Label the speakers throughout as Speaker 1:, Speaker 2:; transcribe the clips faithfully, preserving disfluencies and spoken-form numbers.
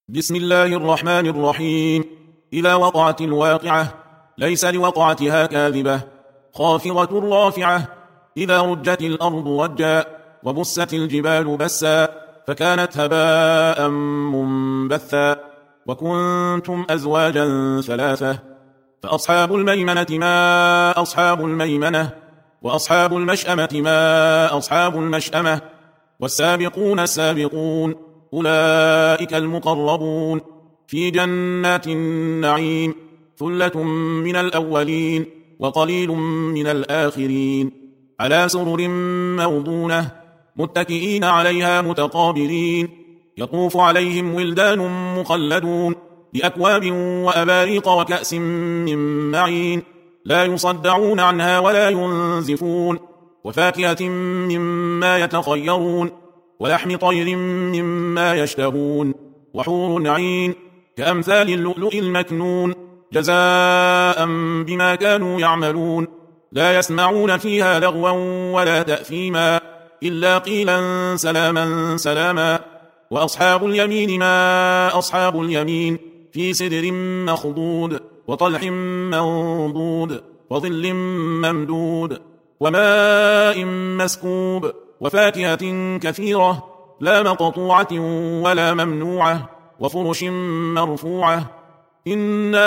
Speaker 1: بسم الله الرحمن الرحيم. إذا وقعت الواقعة ليس لوقعتها كاذبة خافضة رافعة. إذا رجت الأرض رجا وبست الجبال بسا فكانت هباء منبثا وكنتم أزواجا ثلاثة فأصحاب الميمنة ما أصحاب الميمنة وأصحاب المشأمة ما أصحاب المشأمة والسابقون السابقون أولئك المقربون في جنات النعيم ثلة من الأولين وقليل من الآخرين على سرر موضونة متكئين عليها متقابلين يطوف عليهم ولدان مخلدون بأكواب وأباريق وكأس من معين لا يصدعون عنها ولا ينزفون وفاكهة مما يتخيرون ولحم طير مما يشتهون وحور عين كأمثال اللؤلؤ المكنون جزاء بما كانوا يعملون لا يسمعون فيها لغوا ولا تأثيما إلا قيلا سلاما سلاما. وأصحاب اليمين ما أصحاب اليمين في سدر مخضود وطلح منضود وظل ممدود وماء مسكوب وفاكهة كثيرة لا مقطوعة ولا ممنوعة وفرش مرفوعة إنا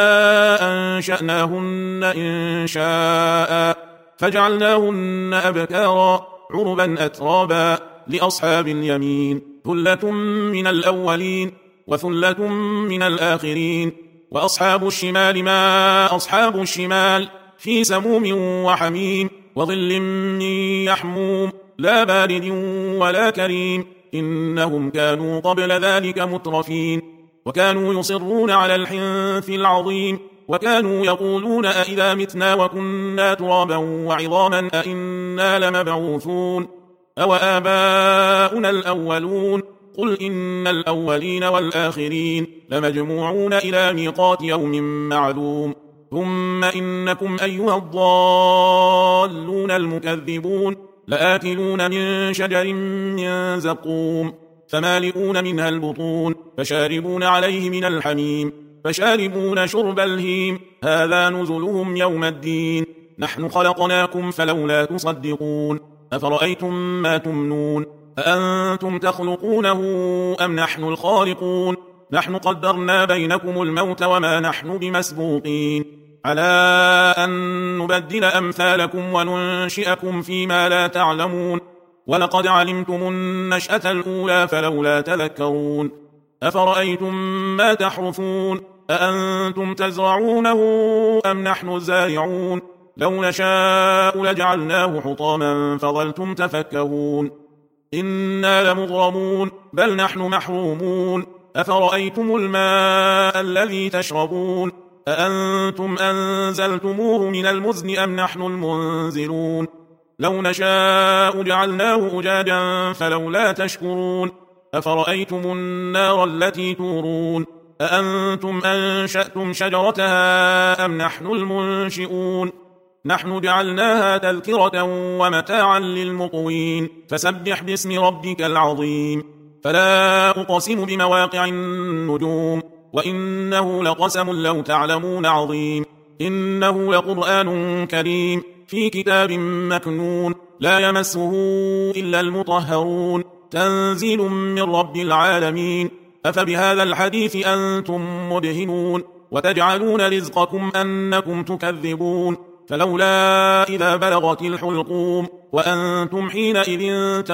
Speaker 1: أنشأناهن إن شاء فجعلناهن أبكارا عربا أترابا لأصحاب اليمين ثلة من الأولين وثلة من الآخرين. وأصحاب الشمال ما أصحاب الشمال في سموم وحميم وظل من يحموم لا بارد ولا كريم إنهم كانوا قبل ذلك مترفين وكانوا يصرون على الحنث العظيم وكانوا يقولون أئذا متنا وكنا ترابا وعظاما أئنا لمبعوثون أو آباؤنا الأولون قل إن الأولين والآخرين لمجموعون إلى ميقات يوم معلوم ثم إنكم أيها الضالون المكذبون لآكلون من شجر من زقوم فمالئون منها البطون فشاربون عليه من الحميم فشاربون شرب الهيم هذا نزلهم يوم الدين نحن خلقناكم فلولا تصدقون أفرأيتم ما تمنون أأنتم تخلقونه أم نحن الخالقون نحن قدرنا بينكم الموت وما نحن بمسبوقين على أن نبدل أمثالكم وننشئكم فيما لا تعلمون ولقد علمتم النشأة الأولى فلولا تذكرون أفرأيتم ما تحرثون أأنتم تزرعونه أم نحن الزارعون لو نشاء لجعلناه حطاما فظلتم تفكهون إنا لمغرمون بل نحن محرومون أفرأيتم الماء الذي تشربون أأنتم أنزلتموه من المزن أم نحن المنزلون لو نشاء جعلناه أجاجا فلولا تشكرون أفرأيتم النار التي تورون أأنتم أنشأتم شجرتها أم نحن المنشئون نحن جعلناها تذكرة ومتاعا للمقوين فسبح باسم ربك العظيم. فلا أقسم بمواقع النجوم وإنه لقسم لو تعلمون عظيم إنه لقرآن كريم في كتاب مكنون لا يمسه إلا المطهرون تنزيل من رب العالمين. أفبهذا الحديث أنتم مدهنون وتجعلون رزقكم أنكم تكذبون فلولا إذا بلغت الحلقوم وأنتم حينئذ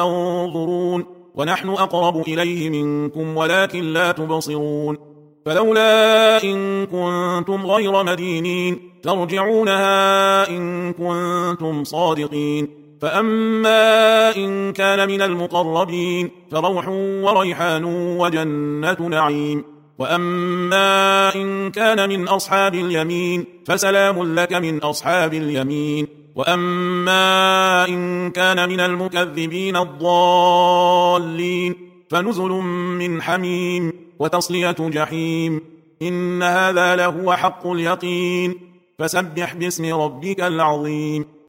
Speaker 1: تنظرون ونحن أقرب إليه منكم ولكن لا تبصرون فلولا إن كنتم غير مدينين ترجعونها إن كنتم صادقين فأما إن كان من المقربين فروح وريحان وجنة نعيم وأما إن كان من أصحاب اليمين فسلام لك من أصحاب اليمين وأما إن كان من المكذبين الضالين فنزل من حميم وتصلية جحيم إن هذا لهو حق اليقين فسبح باسم ربك العظيم.